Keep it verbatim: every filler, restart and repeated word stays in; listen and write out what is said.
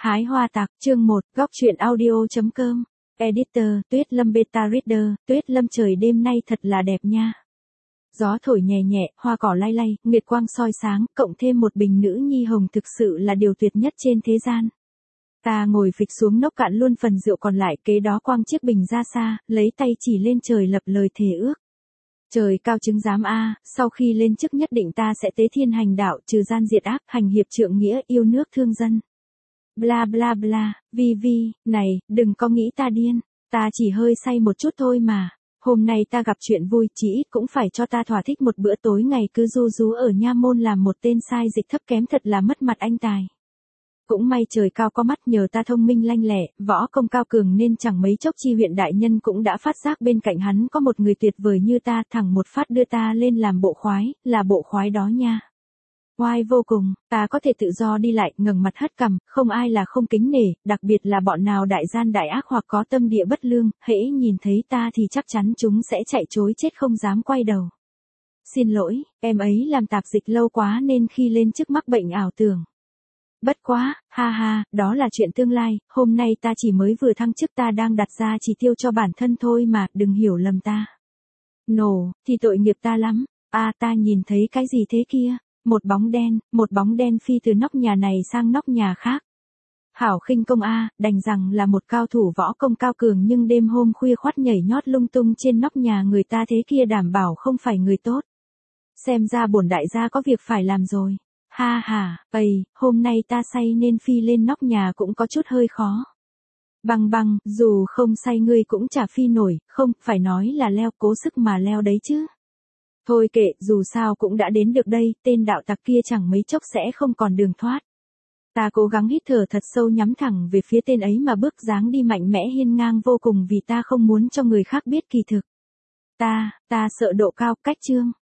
Hái hoa tạc, chương một, góc truyện audio.com. Editor, Tuyết Lâm Beta Reader, Tuyết Lâm trời đêm nay thật là đẹp nha. Gió thổi nhẹ nhẹ, hoa cỏ lay lay, nguyệt quang soi sáng, cộng thêm một bình nữ nhi hồng thực sự là điều tuyệt nhất trên thế gian. Ta ngồi phịch xuống nốc cạn luôn phần rượu còn lại, kế đó quăng chiếc bình ra xa, lấy tay chỉ lên trời lập lời thề ước. Trời cao chứng giám a, sau khi lên chức nhất định ta sẽ tế thiên hành đạo, trừ gian diệt ác, hành hiệp trượng nghĩa, yêu nước thương dân. Bla bla bla, vi vi, này, đừng có nghĩ ta điên, ta chỉ hơi say một chút thôi mà. Hôm nay ta gặp chuyện vui, chỉ ít cũng phải cho ta thỏa thích một bữa tối ngày cứ ru rú ở nha môn làm một tên sai dịch thấp kém thật là mất mặt anh tài. Cũng may trời cao có mắt, nhờ ta thông minh lanh lẹ, võ công cao cường nên chẳng mấy chốc chi huyện đại nhân cũng đã phát giác bên cạnh hắn có một người tuyệt vời như ta, thẳng một phát đưa ta lên làm bộ khoái, là bộ khoái đó nha. Oai vô cùng, ta có thể tự do đi lại, ngẩng mặt hất cằm, không ai là không kính nể, đặc biệt là bọn nào đại gian đại ác hoặc có tâm địa bất lương, hễ nhìn thấy ta thì chắc chắn chúng sẽ chạy trối chết không dám quay đầu. Xin lỗi, em ấy làm tạp dịch lâu quá nên khi lên chức mắc bệnh ảo tưởng. Bất quá, ha ha, đó là chuyện tương lai, hôm nay ta chỉ mới vừa thăng chức, ta đang đặt ra chỉ tiêu cho bản thân thôi mà, đừng hiểu lầm ta. Nổ, thì tội nghiệp ta lắm, à ta nhìn thấy cái gì thế kia? Một bóng đen, một bóng đen phi từ nóc nhà này sang nóc nhà khác. Hảo khinh công a, đành rằng là một cao thủ võ công cao cường nhưng đêm hôm khuya khoắt nhảy nhót lung tung trên nóc nhà người ta thế kia đảm bảo không phải người tốt. Xem ra bổn đại gia có việc phải làm rồi. Ha ha, ầy, hôm nay ta say nên phi lên nóc nhà cũng có chút hơi khó. Bằng bằng, dù không say ngươi cũng chả phi nổi, không, phải nói là leo, cố sức mà leo đấy chứ. Thôi kệ, dù sao cũng đã đến được đây, tên đạo tặc kia chẳng mấy chốc sẽ không còn đường thoát. Ta cố gắng hít thở thật sâu, nhắm thẳng về phía tên ấy mà bước dáng đi mạnh mẽ hiên ngang vô cùng vì ta không muốn cho người khác biết kỳ thực. Ta, ta sợ độ cao, cách chương.